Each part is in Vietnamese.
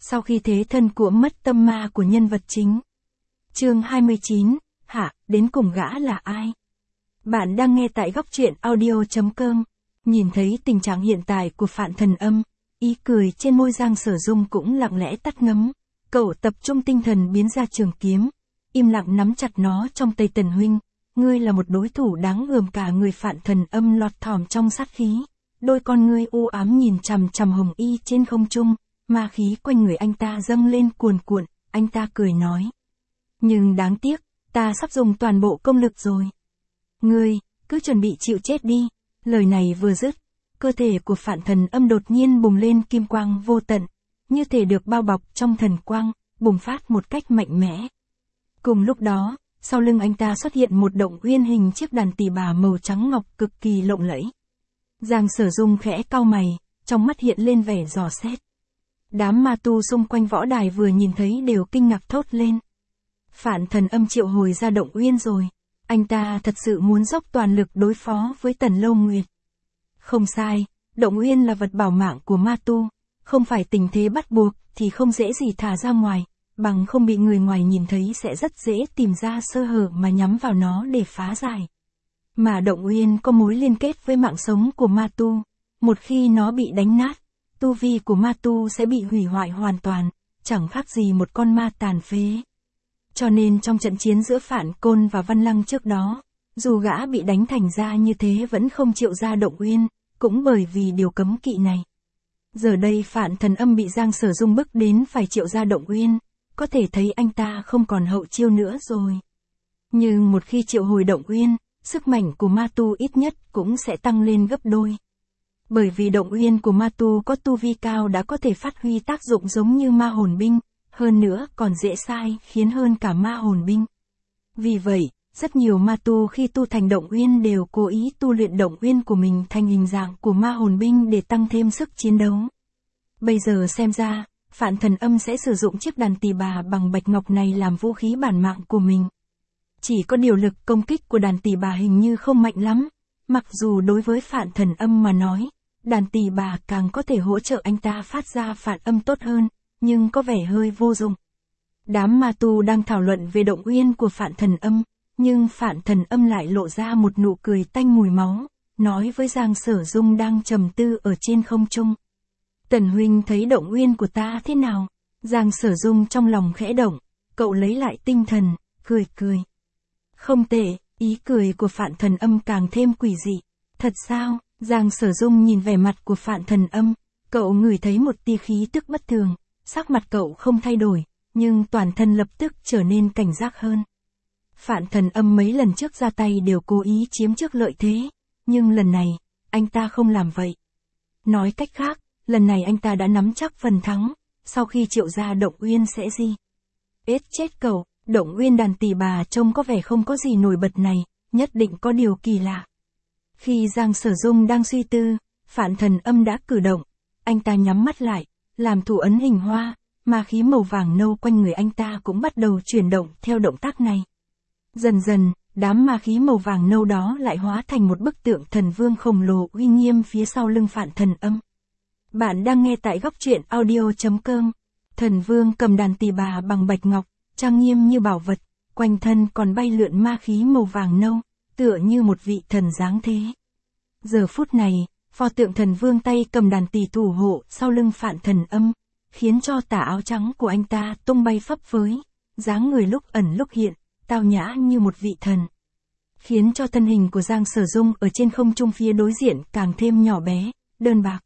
sau khi thế thân của mất tâm ma của nhân vật chính. Chương 29, đến cùng gã là ai? Bạn đang nghe tại góc truyện audio.com. Nhìn thấy tình trạng hiện tại của Phạn Thần Âm, ý cười trên môi Giang Sở Dung cũng lặng lẽ tắt ngấm. Cậu tập trung tinh thần biến ra trường kiếm, im lặng nắm chặt nó trong tay. Tần huynh, ngươi là một đối thủ đáng gờm. Cả người Phạn Thần Âm lọt thỏm trong sát khí, đôi con ngươi u ám nhìn chằm chằm Hồng Y trên không trung, ma khí quanh người anh ta dâng lên cuồn cuộn. Anh ta cười nói: nhưng đáng tiếc, ta sắp dùng toàn bộ công lực rồi. Ngươi, cứ chuẩn bị chịu chết đi. Lời này vừa dứt, cơ thể của Phạn Thần Âm đột nhiên bùng lên kim quang vô tận, như thể được bao bọc trong thần quang, bùng phát một cách mạnh mẽ. Cùng lúc đó, sau lưng anh ta xuất hiện một động uyên hình chiếc đàn tỳ bà màu trắng ngọc cực kỳ lộng lẫy. Giang Sở Dung khẽ cau mày, trong mắt hiện lên vẻ dò xét. Đám ma tu xung quanh võ đài vừa nhìn thấy đều kinh ngạc thốt lên. Phạn Thần Âm triệu hồi ra động uyên rồi. Anh ta thật sự muốn dốc toàn lực đối phó với Tần Lâu Nguyệt. Không sai, động uyên là vật bảo mạng của ma tu, không phải tình thế bắt buộc thì không dễ gì thả ra ngoài, bằng không bị người ngoài nhìn thấy sẽ rất dễ tìm ra sơ hở mà nhắm vào nó để phá giải. Mà động uyên có mối liên kết với mạng sống của ma tu, một khi nó bị đánh nát, tu vi của ma tu sẽ bị hủy hoại hoàn toàn, chẳng khác gì một con ma tàn phế. Cho nên trong trận chiến giữa Phạn Côn và Văn Lăng trước đó, dù gã bị đánh thành ra như thế vẫn không chịu ra động uyên, cũng bởi vì điều cấm kỵ này. Giờ đây Phạn Thần Âm bị Giang Sở Dung bức đến phải triệu ra động uyên, có thể thấy anh ta không còn hậu chiêu nữa rồi. Nhưng một khi triệu hồi động uyên, sức mạnh của ma tu ít nhất cũng sẽ tăng lên gấp đôi. Bởi vì động uyên của ma tu có tu vi cao đã có thể phát huy tác dụng giống như ma hồn binh, hơn nữa còn dễ sai khiến hơn cả ma hồn binh. Vì vậy, rất nhiều ma tu khi tu thành động uyên đều cố ý tu luyện động uyên của mình thành hình dạng của ma hồn binh để tăng thêm sức chiến đấu. Bây giờ xem ra, Phạn Thần Âm sẽ sử dụng chiếc đàn tỳ bà bằng bạch ngọc này làm vũ khí bản mạng của mình. Chỉ có điều lực công kích của đàn tỳ bà hình như không mạnh lắm, mặc dù đối với Phạn Thần Âm mà nói, đàn tỳ bà càng có thể hỗ trợ anh ta phát ra phản âm tốt hơn, nhưng có vẻ hơi vô dụng. Đám ma tu đang thảo luận về động uyên của Phạn Thần Âm, nhưng Phạn Thần Âm lại lộ ra một nụ cười tanh mùi máu, nói với Giang Sở Dung đang trầm tư ở trên không trung. Tần huynh thấy động uyên của ta thế nào? Giang Sở Dung trong lòng khẽ động, cậu lấy lại tinh thần, cười. Không tệ, ý cười của Phạn Thần Âm càng thêm quỷ dị. Thật sao? Giang Sở Dung nhìn vẻ mặt của Phạn Thần Âm, cậu ngửi thấy một tia khí tức bất thường, sắc mặt cậu không thay đổi, nhưng toàn thân lập tức trở nên cảnh giác hơn. Phạn Thần Âm mấy lần trước ra tay đều cố ý chiếm trước lợi thế, nhưng lần này, anh ta không làm vậy. Nói cách khác, lần này anh ta đã nắm chắc phần thắng, sau khi triệu ra động uyên sẽ gì? Chết cậu, động uyên đàn tỳ bà trông có vẻ không có gì nổi bật này, nhất định có điều kỳ lạ. Khi Giang Sở Dung đang suy tư, Phạn Thần Âm đã cử động, anh ta nhắm mắt lại, làm thủ ấn hình hoa, ma khí màu vàng nâu quanh người anh ta cũng bắt đầu chuyển động theo động tác này. Dần dần, đám ma khí màu vàng nâu đó lại hóa thành một bức tượng thần vương khổng lồ uy nghiêm phía sau lưng Phạn Thần Âm. Bạn đang nghe tại góc truyện audio.com. Thần vương cầm đàn tỳ bà bằng bạch ngọc, trang nghiêm như bảo vật, quanh thân còn bay lượn ma khí màu vàng nâu, tựa như một vị thần giáng thế. Giờ phút này, pho tượng thần vương tay cầm đàn tỳ thủ hộ sau lưng Phạn Thần Âm, khiến cho tà áo trắng của anh ta tung bay phấp phới, dáng người lúc ẩn lúc hiện, tao nhã như một vị thần. Khiến cho thân hình của Giang Sở Dung ở trên không trung phía đối diện càng thêm nhỏ bé, đơn bạc.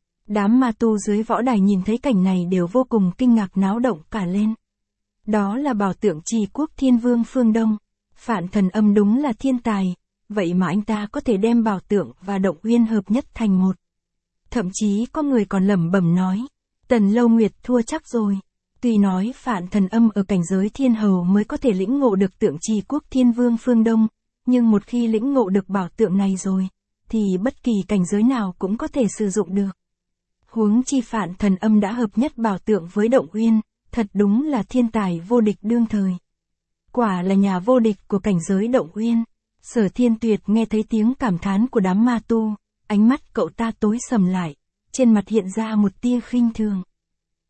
Đám ma tu dưới võ đài nhìn thấy cảnh này đều vô cùng kinh ngạc náo động cả lên. Đó là bảo tượng Trì Quốc Thiên Vương phương Đông. Phạn Thần Âm đúng là thiên tài, vậy mà anh ta có thể đem bảo tượng và động uyên hợp nhất thành một. Thậm chí có người còn lẩm bẩm nói, Tần Lâu Nguyệt thua chắc rồi. Tuy nói Phạn Thần Âm ở cảnh giới thiên hầu mới có thể lĩnh ngộ được tượng Trì Quốc Thiên Vương phương Đông, nhưng một khi lĩnh ngộ được bảo tượng này rồi, thì bất kỳ cảnh giới nào cũng có thể sử dụng được. Huống chi Phạn Thần Âm đã hợp nhất bảo tượng với động uyên, thật đúng là thiên tài vô địch đương thời. Quả là nhà vô địch của cảnh giới động uyên. Sở Thiên Tuyệt nghe thấy tiếng cảm thán của đám ma tu, ánh mắt cậu ta tối sầm lại, trên mặt hiện ra một tia khinh thường.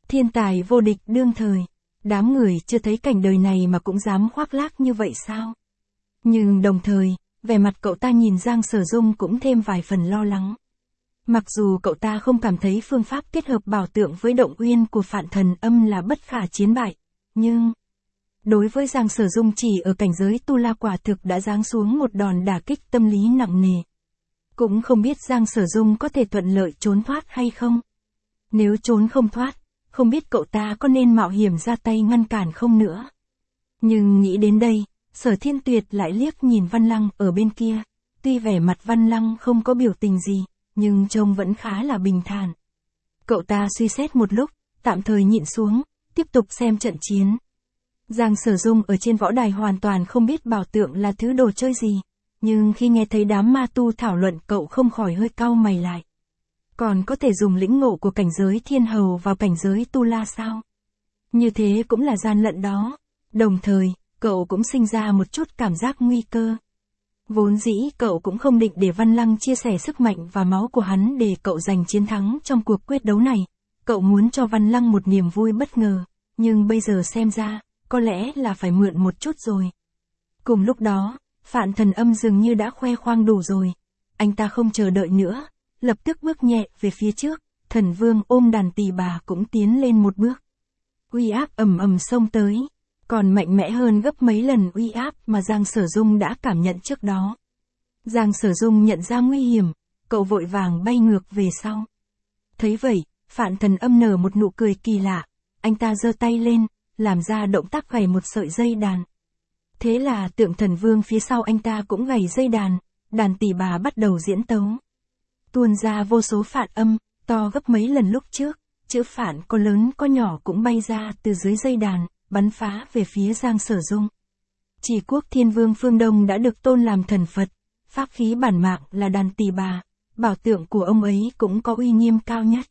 Thiên tài vô địch đương thời. Đám người chưa thấy cảnh đời này mà cũng dám khoác lác như vậy sao? Nhưng đồng thời, vẻ mặt cậu ta nhìn Giang Sở Dung cũng thêm vài phần lo lắng. Mặc dù cậu ta không cảm thấy phương pháp kết hợp bảo tượng với động uyên của Phạn Thần Âm là bất khả chiến bại, nhưng đối với Giang Sở Dung chỉ ở cảnh giới tu la quả thực đã giáng xuống một đòn đả kích tâm lý nặng nề. Cũng không biết Giang Sở Dung có thể thuận lợi trốn thoát hay không. Nếu trốn không thoát, không biết cậu ta có nên mạo hiểm ra tay ngăn cản không nữa. Nhưng nghĩ đến đây, Sở Thiên Tuyệt lại liếc nhìn Văn Lăng ở bên kia. Tuy vẻ mặt Văn Lăng không có biểu tình gì, nhưng trông vẫn khá là bình thản. Cậu ta suy xét một lúc, tạm thời nhịn xuống, tiếp tục xem trận chiến. Giang Sở Dung ở trên võ đài hoàn toàn không biết bảo tượng là thứ đồ chơi gì, nhưng khi nghe thấy đám ma tu thảo luận cậu không khỏi hơi cau mày lại. Còn có thể dùng lĩnh ngộ của cảnh giới thiên hầu vào cảnh giới tu la sao? Như thế cũng là gian lận đó. Đồng thời, cậu cũng sinh ra một chút cảm giác nguy cơ. Vốn dĩ cậu cũng không định để Văn Lăng chia sẻ sức mạnh và máu của hắn để cậu giành chiến thắng trong cuộc quyết đấu này. Cậu muốn cho Văn Lăng một niềm vui bất ngờ, nhưng bây giờ xem ra, có lẽ là phải mượn một chút rồi. Cùng lúc đó, Phạn Thần Âm dường như đã khoe khoang đủ rồi. Anh ta không chờ đợi nữa, lập tức bước nhẹ về phía trước, Thần Vương ôm đàn tỳ bà cũng tiến lên một bước. Uy áp ầm ầm xông tới, còn mạnh mẽ hơn gấp mấy lần uy áp mà Giang Sở Dung đã cảm nhận trước đó. Giang Sở Dung nhận ra nguy hiểm, cậu vội vàng bay ngược về sau. Thấy vậy, Phạn Thần Âm nở một nụ cười kỳ lạ, anh ta giơ tay lên, làm ra động tác gảy một sợi dây đàn. Thế là Tượng Thần Vương phía sau anh ta cũng gảy dây đàn, đàn tỳ bà bắt đầu diễn tấu. Tuôn ra vô số phạn âm, to gấp mấy lần lúc trước, chữ phạn có lớn có nhỏ cũng bay ra từ dưới dây đàn, bắn phá về phía Giang Sở Dung. Chỉ Quốc Thiên Vương Phương Đông đã được tôn làm thần Phật, pháp khí bản mạng là đàn tỳ bà, bảo tượng của ông ấy cũng có uy nghiêm cao nhất.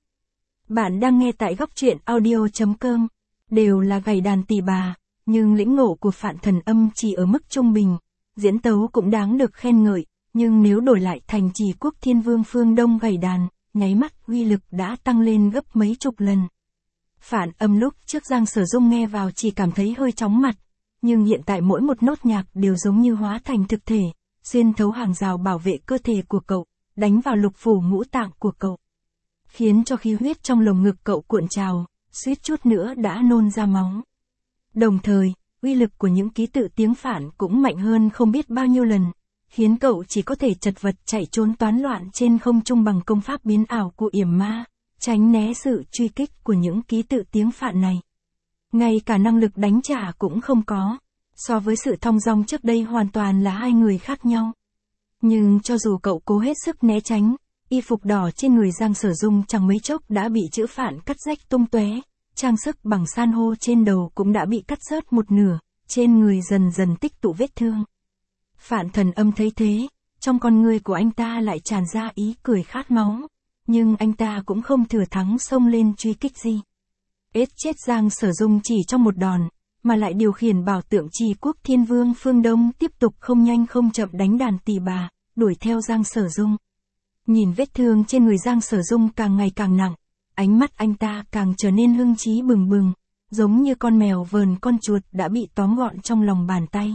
Bạn đang nghe tại góc truyện audio.com, đều là gảy đàn tỳ bà, nhưng lĩnh ngộ của Phạn Thần Âm chỉ ở mức trung bình, diễn tấu cũng đáng được khen ngợi, nhưng nếu đổi lại thành Chỉ Quốc Thiên Vương Phương Đông gảy đàn, nháy mắt uy lực đã tăng lên gấp mấy chục lần. Phản âm lúc trước Giang Sở Dung nghe vào chỉ cảm thấy hơi chóng mặt, nhưng hiện tại mỗi một nốt nhạc đều giống như hóa thành thực thể, xuyên thấu hàng rào bảo vệ cơ thể của cậu, đánh vào lục phủ ngũ tạng của cậu, khiến cho khí huyết trong lồng ngực cậu cuộn trào, suýt chút nữa đã nôn ra máu. Đồng thời, uy lực của những ký tự tiếng phản cũng mạnh hơn không biết bao nhiêu lần, khiến cậu chỉ có thể chật vật chạy trốn toán loạn trên không trung bằng công pháp biến ảo của yểm ma, tránh né sự truy kích của những ký tự tiếng phạn này. Ngay cả năng lực đánh trả cũng không có, so với sự thong dong trước đây hoàn toàn là hai người khác nhau. Nhưng cho dù cậu cố hết sức né tránh, y phục đỏ trên người Giang Sở Dung chẳng mấy chốc đã bị chữ phạn cắt rách tung tóe, trang sức bằng san hô trên đầu cũng đã bị cắt rớt một nửa, trên người dần dần tích tụ vết thương. Phạn Thần Âm thấy thế, trong con người của anh ta lại tràn ra ý cười khát máu, nhưng anh ta cũng không thừa thắng xông lên truy kích gì. Ết chết Giang Sở Dung chỉ trong một đòn, mà lại điều khiển bảo tượng Chỉ Quốc Thiên Vương Phương Đông tiếp tục không nhanh không chậm đánh đàn tỳ bà, đuổi theo Giang Sở Dung. Nhìn vết thương trên người Giang Sở Dung càng ngày càng nặng, ánh mắt anh ta càng trở nên hưng trí bừng bừng, giống như con mèo vờn con chuột đã bị tóm gọn trong lòng bàn tay.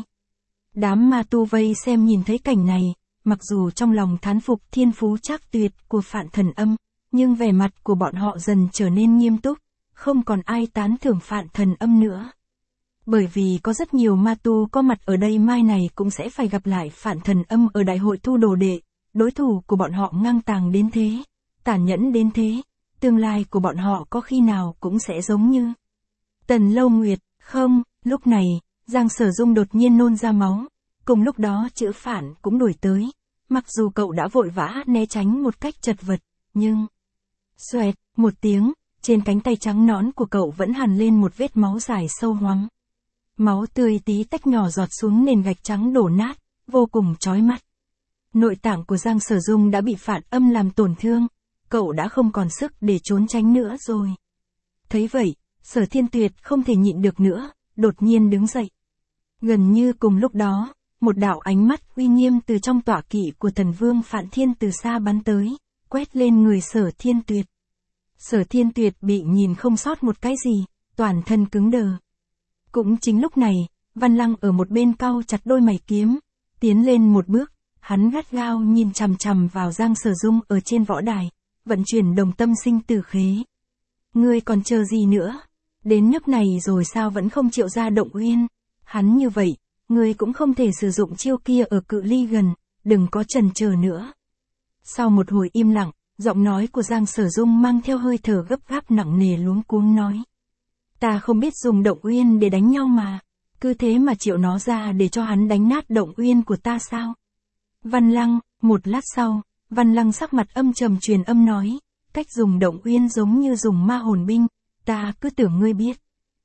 Đám ma tu vây xem nhìn thấy cảnh này, mặc dù trong lòng thán phục thiên phú trác tuyệt của Phạn Thần Âm, nhưng vẻ mặt của bọn họ dần trở nên nghiêm túc, không còn ai tán thưởng Phạn Thần Âm nữa. Bởi vì có rất nhiều ma tu có mặt ở đây mai này cũng sẽ phải gặp lại Phạn Thần Âm ở đại hội thu đồ đệ, đối thủ của bọn họ ngang tàng đến thế, tàn nhẫn đến thế, tương lai của bọn họ có khi nào cũng sẽ giống như Tần Lâu Nguyệt, không, lúc này, Giang Sở Dung đột nhiên nôn ra máu, cùng lúc đó chữ phản cũng đuổi tới, mặc dù cậu đã vội vã né tránh một cách chật vật, nhưng xoẹt, một tiếng, trên cánh tay trắng nõn của cậu vẫn hằn lên một vết máu dài sâu hoắm. Máu tươi tí tách nhỏ giọt xuống nền gạch trắng đổ nát, vô cùng chói mắt. Nội tạng của Giang Sở Dung đã bị Phạn Âm làm tổn thương, cậu đã không còn sức để trốn tránh nữa rồi. Thấy vậy, Sở Thiên Tuyệt không thể nhịn được nữa, đột nhiên đứng dậy. Gần như cùng lúc đó, một đạo ánh mắt uy nghiêm từ trong tọa kỵ của Thần Vương Phạn Thiên từ xa bắn tới, quét lên người Sở Thiên Tuyệt. Sở Thiên Tuyệt bị nhìn không sót một cái gì, toàn thân cứng đờ. Cũng chính lúc này, Văn Lăng ở một bên cau chặt đôi mày kiếm, tiến lên một bước, hắn gắt gao nhìn chằm chằm vào Giang Sở Dung ở trên võ đài, vận chuyển đồng tâm sinh tử khế. Ngươi còn chờ gì nữa? Đến nước này rồi sao vẫn không chịu ra động uyên? Hắn như vậy, ngươi cũng không thể sử dụng chiêu kia ở cự ly gần, đừng có chần chờ nữa. Sau một hồi im lặng, giọng nói của Giang Sở Dung mang theo hơi thở gấp gáp nặng nề luống cuống nói. Ta không biết dùng động uyên để đánh nhau mà, cứ thế mà chịu nó ra để cho hắn đánh nát động uyên của ta sao? Văn Lăng, một lát sau, Văn Lăng sắc mặt âm trầm truyền âm nói, cách dùng động uyên giống như dùng ma hồn binh, ta cứ tưởng ngươi biết.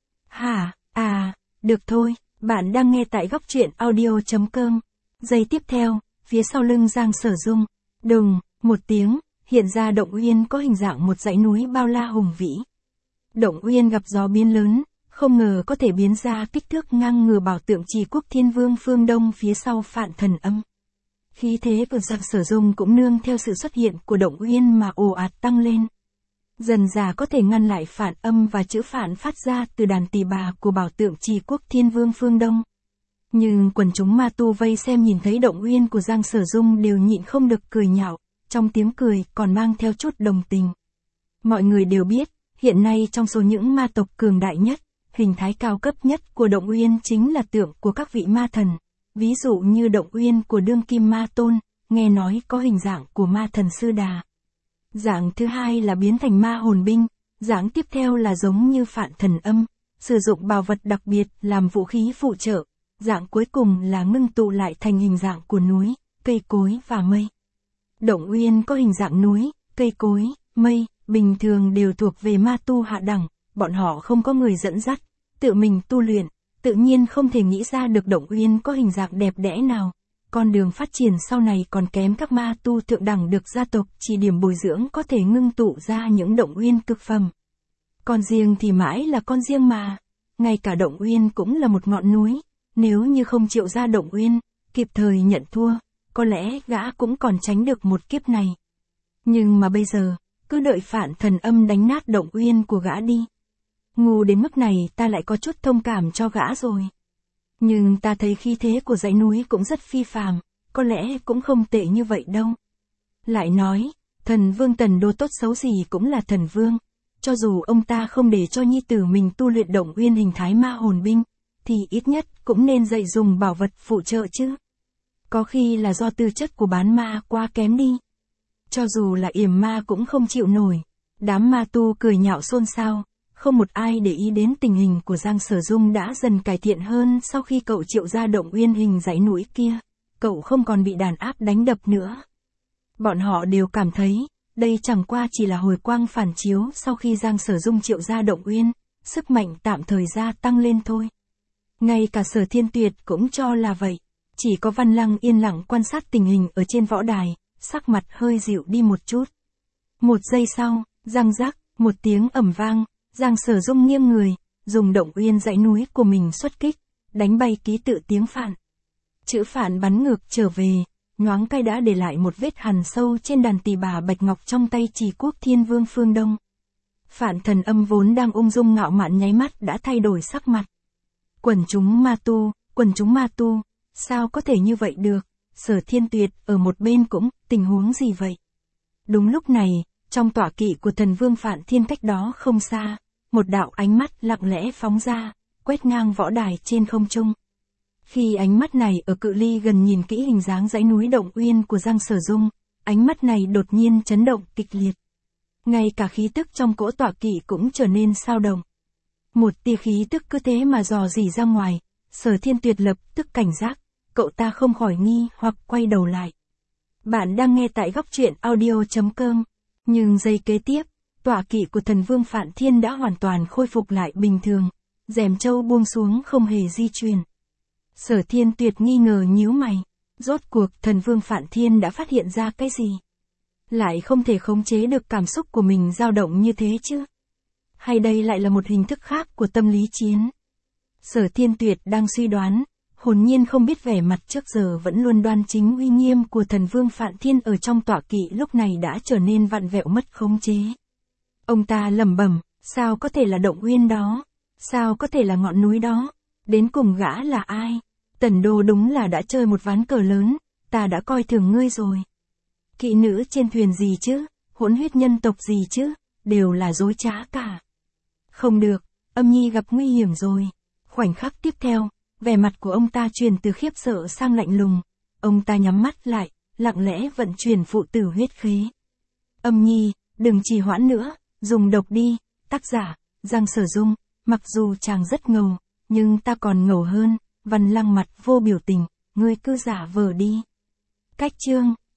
Hả, được thôi, bạn đang nghe tại góc truyện audio.com. Giây tiếp theo, phía sau lưng Giang Sở Dung, đùng, một tiếng, hiện ra động uyên có hình dạng một dãy núi bao la hùng vĩ. Động uyên gặp gió biến lớn, không ngờ có thể biến ra kích thước ngang ngửa bảo tượng Trì Quốc Thiên Vương phương Đông phía sau Phạn Thần Âm. Khí thế của Giang Sở Dung cũng nương theo sự xuất hiện của động uyên mà ồ ạt tăng lên. Dần dà có thể ngăn lại phản âm và chữ phản phát ra từ đàn tỳ bà của bảo tượng Trì Quốc Thiên Vương phương Đông. Nhưng quần chúng ma tu vây xem nhìn thấy động uyên của Giang Sở Dung đều nhịn không được cười nhạo, trong tiếng cười còn mang theo chút đồng tình. Mọi người đều biết, hiện nay trong số những ma tộc cường đại nhất, hình thái cao cấp nhất của động uyên chính là tượng của các vị ma thần. Ví dụ như động uyên của đương kim ma tôn, nghe nói có hình dạng của ma thần Sư Đà. Dạng thứ hai là biến thành ma hồn binh, dạng tiếp theo là giống như Phạn Thần Âm, sử dụng bảo vật đặc biệt làm vũ khí phụ trợ, dạng cuối cùng là ngưng tụ lại thành hình dạng của núi, cây cối và mây. Động uyên có hình dạng núi, cây cối, mây, bình thường đều thuộc về ma tu hạ đẳng, bọn họ không có người dẫn dắt, tự mình tu luyện, tự nhiên không thể nghĩ ra được động uyên có hình dạng đẹp đẽ nào. Con đường phát triển sau này còn kém các ma tu thượng đẳng được gia tộc chỉ điểm bồi dưỡng có thể ngưng tụ ra những động uyên cực phẩm. Con riêng thì mãi là con riêng mà, ngay cả động uyên cũng là một ngọn núi, nếu như không chịu ra động uyên, kịp thời nhận thua, có lẽ gã cũng còn tránh được một kiếp này. Nhưng mà bây giờ, cứ đợi Phạn Thần Âm đánh nát động uyên của gã đi. Ngu đến mức này ta lại có chút thông cảm cho gã rồi. Nhưng ta thấy khí thế của dãy núi cũng rất phi phàm, có lẽ cũng không tệ như vậy đâu. Lại nói, thần vương Tần Đô tốt xấu gì cũng là thần vương, cho dù ông ta không để cho nhi tử mình tu luyện động uyên hình thái ma hồn binh, thì ít nhất cũng nên dạy dùng bảo vật phụ trợ chứ. Có khi là do tư chất của bán ma quá kém đi. Cho dù là yểm ma cũng không chịu nổi. Đám ma tu cười nhạo xôn xao, không một ai để ý đến tình hình của Giang Sở Dung đã dần cải thiện hơn sau khi cậu triệu ra động uyên hình dãy núi kia. Cậu không còn bị đàn áp đánh đập nữa. Bọn họ đều cảm thấy, đây chẳng qua chỉ là hồi quang phản chiếu sau khi Giang Sở Dung triệu ra động uyên, sức mạnh tạm thời gia tăng lên thôi. Ngay cả Sở Thiên Tuyệt cũng cho là vậy. Chỉ có Văn Lăng yên lặng quan sát tình hình ở trên võ đài, sắc mặt hơi dịu đi một chút. Một giây sau, răng rắc, một tiếng ầm vang, Giang Sở Dung nghiêng người, dùng động uyên dãy núi của mình xuất kích, đánh bay ký tự tiếng Phạn. Chữ Phạn bắn ngược trở về, nhoáng cái đã để lại một vết hằn sâu trên đàn tỳ bà bạch ngọc trong tay Trì Quốc Thiên Vương phương Đông. Phạn Thần Âm vốn đang ung dung ngạo mạn nháy mắt đã thay đổi sắc mặt. Quần chúng ma tu, sao có thể như vậy được? Sở Thiên Tuyệt ở một bên cũng, tình huống gì vậy? Đúng lúc này, trong tọa kỵ của thần vương Phạn Thiên cách đó không xa, một đạo ánh mắt lặng lẽ phóng ra, quét ngang võ đài trên không trung. Khi ánh mắt này ở cự ly gần nhìn kỹ hình dáng dãy núi động uyên của Giang Sở Dung, ánh mắt này đột nhiên chấn động kịch liệt. Ngay cả khí tức trong cỗ tọa kỵ cũng trở nên xao động. Một tia khí tức cứ thế mà dò dỉ ra ngoài, Sở Thiên Tuyệt lập tức cảnh giác, cậu ta không khỏi nghi hoặc quay đầu lại. Bạn đang nghe tại góc truyện audio.com, nhưng giây kế tiếp, tọa kỵ của thần vương Phạn Thiên đã hoàn toàn khôi phục lại bình thường, rèm châu buông xuống không hề di chuyển. Sở Thiên Tuyệt nghi ngờ nhíu mày, rốt cuộc thần vương Phạn Thiên đã phát hiện ra cái gì? Lại không thể khống chế được cảm xúc của mình dao động như thế chứ? Hay đây lại là một hình thức khác của tâm lý chiến? Sở Thiên Tuyệt đang suy đoán, hồn nhiên không biết vẻ mặt trước giờ vẫn luôn đoan chính uy nghiêm của thần vương Phạn Thiên ở trong tọa kỵ lúc này đã trở nên vặn vẹo mất khống chế. Ông ta lẩm bẩm, sao có thể là Động Uyên đó? Sao có thể là ngọn núi đó? Đến cùng gã là ai? Tần Đô đúng là đã chơi một ván cờ lớn, ta đã coi thường ngươi rồi. Kỵ nữ trên thuyền gì chứ? Hỗn huyết nhân tộc gì chứ? Đều là dối trá cả. Không được, Âm Nhi gặp nguy hiểm rồi. Khoảnh khắc tiếp theo, vẻ mặt của ông ta chuyển từ khiếp sợ sang lạnh lùng. Ông ta nhắm mắt lại, lặng lẽ vận chuyển phụ tử huyết khế. Âm Nhi, đừng trì hoãn nữa, dùng độc đi. Tác giả, Giang Sở Dung. Mặc dù chàng rất ngầu, nhưng ta còn ngầu hơn. Văn Lăng mặt vô biểu tình, ngươi cứ giả vờ đi. Cách chương